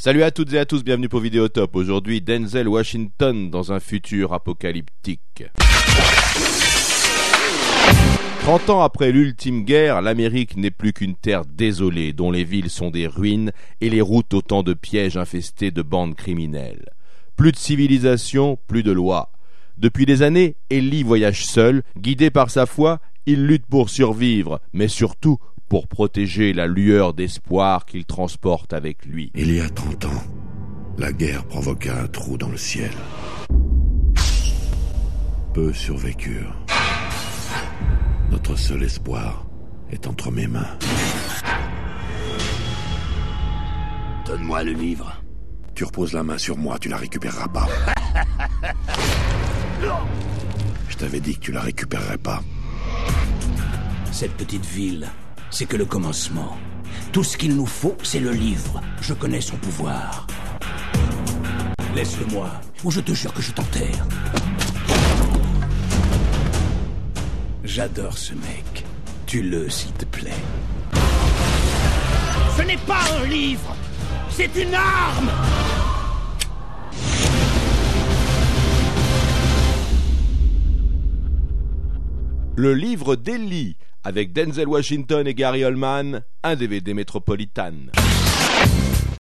Salut à toutes et à tous, bienvenue pour Vidéotop. Aujourd'hui, Denzel Washington dans un futur apocalyptique. 30 ans après l'ultime guerre, l'Amérique n'est plus qu'une terre désolée, dont les villes sont des ruines et les routes autant de pièges infestés de bandes criminelles. Plus de civilisation, plus de loi. Depuis des années, Ellie voyage seul, guidé par sa foi, il lutte pour survivre, mais surtout pour protéger la lueur d'espoir qu'il transporte avec lui. Il y a 30 ans, la guerre provoqua un trou dans le ciel. Peu survécurent. Notre seul espoir est entre mes mains. Donne-moi le livre. Tu reposes la main sur moi, tu la récupéreras pas. Je t'avais dit que tu la récupérerais pas. Cette petite ville, c'est que le commencement. Tout ce qu'il nous faut, c'est le livre. Je connais son pouvoir. Laisse-le-moi, ou je te jure que je t'enterre. J'adore ce mec. Tue-le, s'il te plaît. Ce n'est pas un livre, c'est une arme! Le livre d'Ellie, avec Denzel Washington et Gary Oldman, un DVD Métropolitane.